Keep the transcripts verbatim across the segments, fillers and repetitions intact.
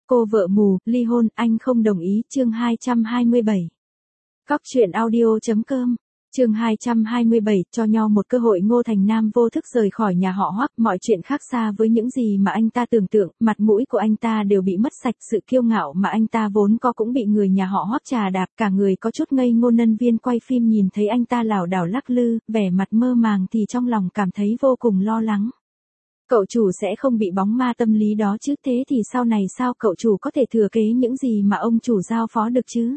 Cô vợ mù, ly hôn, anh không đồng ý, chương hai trăm hai mươi bảy. Cóc truyện audio.com, chương hai trăm hai mươi bảy, cho nhau một cơ hội. Ngô Thành Nam vô thức rời khỏi nhà họ Hoắc, mọi chuyện khác xa với những gì mà anh ta tưởng tượng, mặt mũi của anh ta đều bị mất sạch, sự kiêu ngạo mà anh ta vốn có cũng bị người nhà họ Hoắc trà đạp, cả người có chút ngây ngô. Nhân viên quay phim nhìn thấy anh ta lảo đảo lắc lư, vẻ mặt mơ màng thì trong lòng cảm thấy vô cùng lo lắng. Cậu chủ sẽ không bị bóng ma tâm lý đó chứ, thế thì sau này sao cậu chủ có thể thừa kế những gì mà ông chủ giao phó được chứ?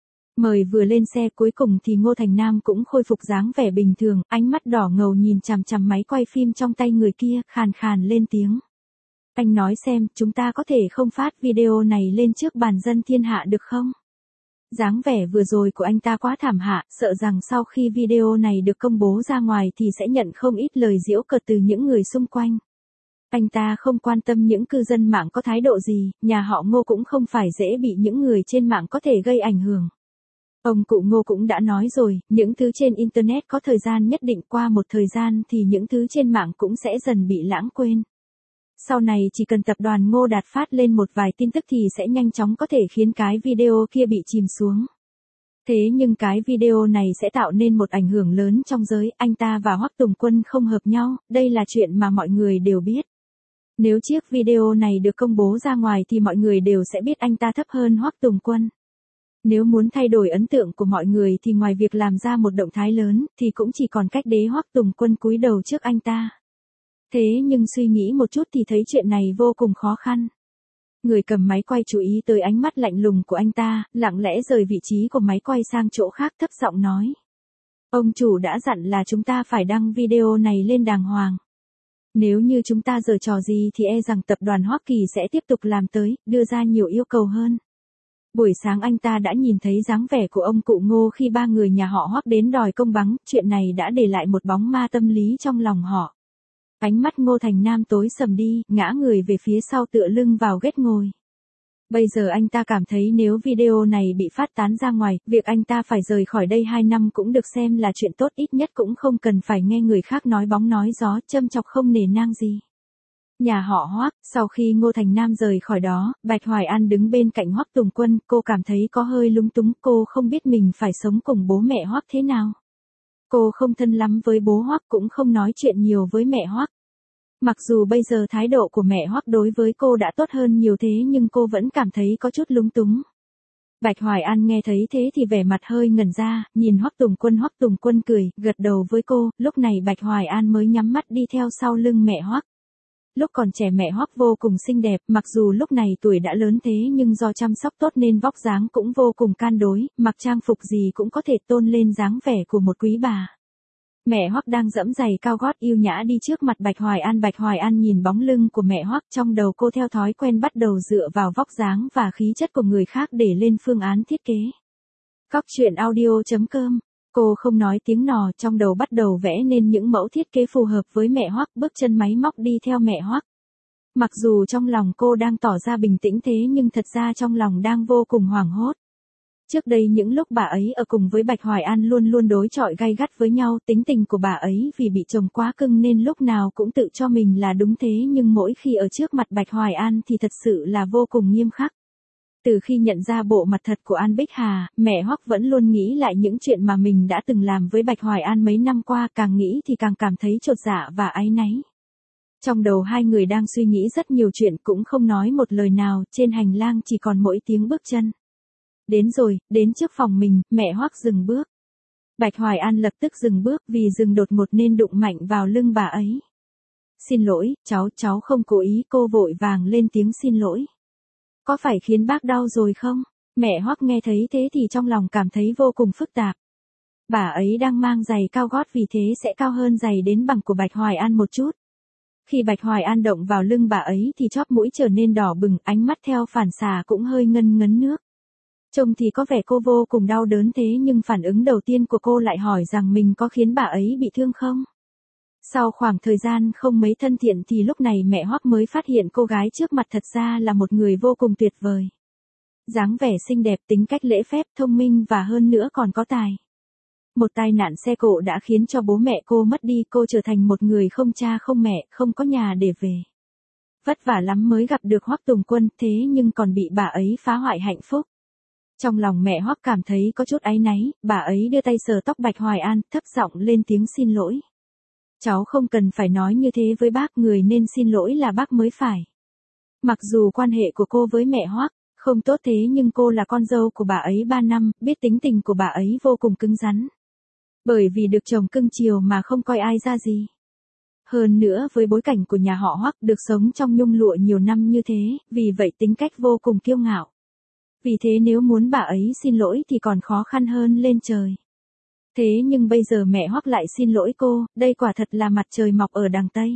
Mời vừa lên xe, cuối cùng thì Ngô Thành Nam cũng khôi phục dáng vẻ bình thường, ánh mắt đỏ ngầu nhìn chằm chằm máy quay phim trong tay người kia, khàn khàn lên tiếng. Anh nói xem, chúng ta có thể không phát video này lên trước bàn dân thiên hạ được không? Dáng vẻ vừa rồi của anh ta quá thảm hạ, sợ rằng sau khi video này được công bố ra ngoài thì sẽ nhận không ít lời giễu cợt từ những người xung quanh. Anh ta không quan tâm những cư dân mạng có thái độ gì, nhà họ Ngô cũng không phải dễ bị những người trên mạng có thể gây ảnh hưởng. Ông cụ Ngô cũng đã nói rồi, những thứ trên Internet có thời gian nhất định, qua một thời gian thì những thứ trên mạng cũng sẽ dần bị lãng quên. Sau này chỉ cần tập đoàn Ngô Đạt phát lên một vài tin tức thì sẽ nhanh chóng có thể khiến cái video kia bị chìm xuống. Thế nhưng cái video này sẽ tạo nên một ảnh hưởng lớn trong giới, anh ta và Hoắc Tùng Quân không hợp nhau, đây là chuyện mà mọi người đều biết. Nếu chiếc video này được công bố ra ngoài thì mọi người đều sẽ biết anh ta thấp hơn Hoắc Tùng Quân. Nếu muốn thay đổi ấn tượng của mọi người thì ngoài việc làm ra một động thái lớn, thì cũng chỉ còn cách để Hoắc Tùng Quân cúi đầu trước anh ta. Thế nhưng suy nghĩ một chút thì thấy chuyện này vô cùng khó khăn. Người cầm máy quay chú ý tới ánh mắt lạnh lùng của anh ta, lặng lẽ rời vị trí của máy quay sang chỗ khác, thấp giọng nói. Ông chủ đã dặn là chúng ta phải đăng video này lên đàng hoàng. Nếu như chúng ta giở trò gì thì e rằng tập đoàn Hoắc Kỳ sẽ tiếp tục làm tới, đưa ra nhiều yêu cầu hơn. Buổi sáng anh ta đã nhìn thấy dáng vẻ của ông cụ Ngô khi ba người nhà họ Hoắc đến đòi công bằng, chuyện này đã để lại một bóng ma tâm lý trong lòng họ. Ánh mắt Ngô Thành Nam tối sầm đi, ngã người về phía sau tựa lưng vào ghế ngồi. Bây giờ anh ta cảm thấy nếu video này bị phát tán ra ngoài, việc anh ta phải rời khỏi đây hai năm cũng được xem là chuyện tốt, ít nhất cũng không cần phải nghe người khác nói bóng nói gió, châm chọc không nể nang gì. Nhà họ Hoắc, sau khi Ngô Thành Nam rời khỏi đó, Bạch Hoài An đứng bên cạnh Hoắc Tùng Quân, cô cảm thấy có hơi lúng túng, cô không biết mình phải sống cùng bố mẹ Hoắc thế nào. Cô không thân lắm với bố Hoắc, cũng không nói chuyện nhiều với mẹ Hoắc. Mặc dù bây giờ thái độ của mẹ Hoắc đối với cô đã tốt hơn nhiều, thế nhưng cô vẫn cảm thấy có chút lúng túng. Bạch Hoài An nghe thấy thế thì vẻ mặt hơi ngẩn ra, nhìn Hoắc Tùng Quân. Hoắc Tùng Quân cười, gật đầu với cô, lúc này Bạch Hoài An mới nhắm mắt đi theo sau lưng mẹ Hoắc. Lúc còn trẻ mẹ Hoắc vô cùng xinh đẹp, mặc dù lúc này tuổi đã lớn thế nhưng do chăm sóc tốt nên vóc dáng cũng vô cùng can đối, mặc trang phục gì cũng có thể tôn lên dáng vẻ của một quý bà. Mẹ Hoắc đang giẫm giày cao gót yêu nhã đi trước mặt Bạch Hoài An. Bạch Hoài An nhìn bóng lưng của mẹ Hoắc, trong đầu cô theo thói quen bắt đầu dựa vào vóc dáng và khí chất của người khác để lên phương án thiết kế. Cóc truyện audio.com, cô không nói tiếng nò, trong đầu bắt đầu vẽ nên những mẫu thiết kế phù hợp với mẹ Hoắc, bước chân máy móc đi theo mẹ Hoắc. Mặc dù trong lòng cô đang tỏ ra bình tĩnh thế nhưng thật ra trong lòng đang vô cùng hoảng hốt. Trước đây những lúc bà ấy ở cùng với Bạch Hoài An luôn luôn đối chọi gay gắt với nhau, tính tình của bà ấy vì bị chồng quá cưng nên lúc nào cũng tự cho mình là đúng, thế nhưng mỗi khi ở trước mặt Bạch Hoài An thì thật sự là vô cùng nghiêm khắc. Từ khi nhận ra bộ mặt thật của An Bích Hà, mẹ Hoắc vẫn luôn nghĩ lại những chuyện mà mình đã từng làm với Bạch Hoài An mấy năm qua, càng nghĩ thì càng cảm thấy chột dạ và áy náy. Trong đầu hai người đang suy nghĩ rất nhiều chuyện, cũng không nói một lời nào, trên hành lang chỉ còn mỗi tiếng bước chân. Đến rồi, đến trước phòng mình, mẹ Hoắc dừng bước. Bạch Hoài An lập tức dừng bước, vì dừng đột ngột nên đụng mạnh vào lưng bà ấy. Xin lỗi, cháu, cháu không cố ý, cô vội vàng lên tiếng xin lỗi. Có phải khiến bác đau rồi không? Mẹ Hoắc nghe thấy thế thì trong lòng cảm thấy vô cùng phức tạp. Bà ấy đang mang giày cao gót vì thế sẽ cao hơn giày đến bằng của Bạch Hoài An một chút. Khi Bạch Hoài An động vào lưng bà ấy thì chóp mũi trở nên đỏ bừng, ánh mắt theo phản xạ cũng hơi ngân ngấn nước. Trông thì có vẻ cô vô cùng đau đớn, thế nhưng phản ứng đầu tiên của cô lại hỏi rằng mình có khiến bà ấy bị thương không? Sau khoảng thời gian không mấy thân thiện thì lúc này mẹ Hoắc mới phát hiện cô gái trước mặt thật ra là một người vô cùng tuyệt vời. Dáng vẻ xinh đẹp, tính cách lễ phép, thông minh và hơn nữa còn có tài. Một tai nạn xe cộ đã khiến cho bố mẹ cô mất đi, cô trở thành một người không cha không mẹ, không có nhà để về. vất vả lắm mới gặp được Hoắc Tùng Quân, thế nhưng còn bị bà ấy phá hoại hạnh phúc. Trong lòng mẹ Hoắc cảm thấy có chút áy náy, bà ấy đưa tay sờ tóc Bạch Hoài An, thấp giọng lên tiếng xin lỗi. Cháu không cần phải nói như thế với bác, người nên xin lỗi là bác mới phải. Mặc dù quan hệ của cô với mẹ Hoắc không tốt thế nhưng cô là con dâu của bà ấy ba năm, biết tính tình của bà ấy vô cùng cứng rắn. Bởi vì được chồng cưng chiều mà không coi ai ra gì. Hơn nữa với bối cảnh của nhà họ Hoắc được sống trong nhung lụa nhiều năm như thế, vì vậy tính cách vô cùng kiêu ngạo. Vì thế nếu muốn bà ấy xin lỗi thì còn khó khăn hơn lên trời. Thế nhưng bây giờ mẹ Hoắc lại xin lỗi cô, đây quả thật là mặt trời mọc ở đằng Tây.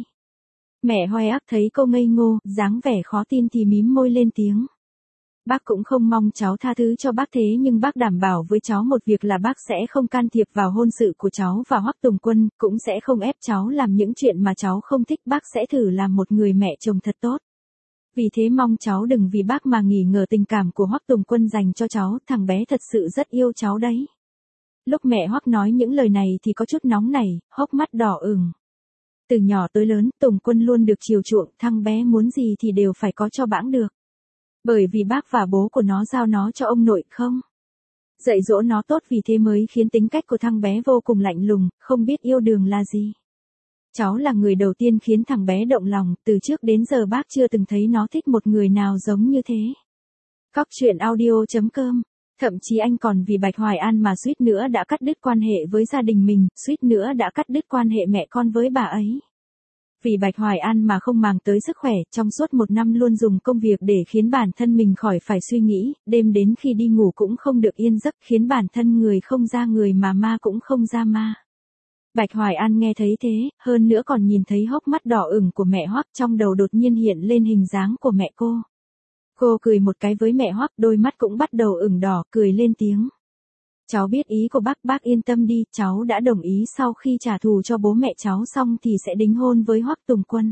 Mẹ Hoài Ác thấy cô ngây ngô, dáng vẻ khó tin thì mím môi lên tiếng. Bác cũng không mong cháu tha thứ cho bác thế nhưng bác đảm bảo với cháu một việc là bác sẽ không can thiệp vào hôn sự của cháu và Hoắc Tùng Quân, cũng sẽ không ép cháu làm những chuyện mà cháu không thích, bác sẽ thử làm một người mẹ chồng thật tốt. Vì thế mong cháu đừng vì bác mà nghỉ ngờ tình cảm của Hoắc Tùng Quân dành cho cháu, thằng bé thật sự rất yêu cháu đấy. Lúc mẹ Hoắc nói những lời này thì có chút nóng nảy, hốc mắt đỏ ửng. Từ nhỏ tới lớn, Tùng Quân luôn được chiều chuộng, thằng bé muốn gì thì đều phải có cho bẵng được. Bởi vì bác và bố của nó giao nó cho ông nội không? Dạy dỗ nó tốt vì thế mới khiến tính cách của thằng bé vô cùng lạnh lùng, không biết yêu đương là gì. Cháu là người đầu tiên khiến thằng bé động lòng, từ trước đến giờ bác chưa từng thấy nó thích một người nào giống như thế. Cóc truyện audio chấm com. Thậm chí anh còn vì Bạch Hoài An mà suýt nữa đã cắt đứt quan hệ với gia đình mình, suýt nữa đã cắt đứt quan hệ mẹ con với bà ấy. Vì Bạch Hoài An mà không màng tới sức khỏe, trong suốt một năm luôn dùng công việc để khiến bản thân mình khỏi phải suy nghĩ, đêm đến khi đi ngủ cũng không được yên giấc, khiến bản thân người không ra người mà ma cũng không ra ma. Bạch Hoài An nghe thấy thế, hơn nữa còn nhìn thấy hốc mắt đỏ ửng của mẹ Hoắc, trong đầu đột nhiên hiện lên hình dáng của mẹ cô. Cô cười một cái với mẹ Hoắc, đôi mắt cũng bắt đầu ửng đỏ, cười lên tiếng. Cháu biết ý của bác, bác yên tâm đi, cháu đã đồng ý sau khi trả thù cho bố mẹ cháu xong thì sẽ đính hôn với Hoắc Tùng Quân.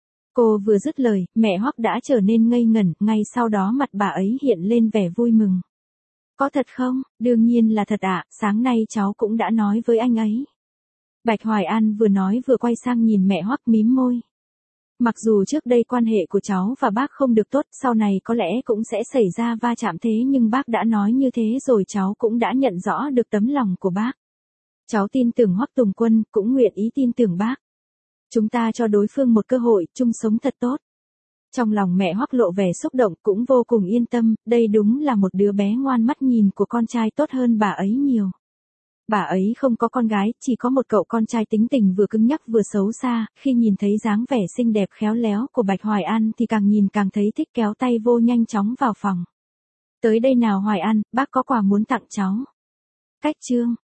Cô vừa dứt lời, mẹ Hoắc đã trở nên ngây ngẩn, ngay sau đó mặt bà ấy hiện lên vẻ vui mừng. Có thật không? Đương nhiên là thật ạ, sáng nay cháu cũng đã nói với anh ấy. Bạch Hoài An vừa nói vừa quay sang nhìn mẹ Hoắc mím môi. Mặc dù trước đây quan hệ của cháu và bác không được tốt, sau này có lẽ cũng sẽ xảy ra va chạm thế nhưng bác đã nói như thế rồi, cháu cũng đã nhận rõ được tấm lòng của bác. Cháu tin tưởng Hoắc Tùng Quân, cũng nguyện ý tin tưởng bác. Chúng ta cho đối phương một cơ hội, chung sống thật tốt. Trong lòng mẹ Hoắc lộ vẻ xúc động, cũng vô cùng yên tâm, đây đúng là một đứa bé ngoan, mắt nhìn của con trai tốt hơn bà ấy nhiều. Bà ấy không có con gái, chỉ có một cậu con trai tính tình vừa cứng nhắc vừa xấu xa, khi nhìn thấy dáng vẻ xinh đẹp khéo léo của Bạch Hoài An thì càng nhìn càng thấy thích, kéo tay vô nhanh chóng vào phòng. Tới đây nào Hoài An, bác có quà muốn tặng cháu. Cách chương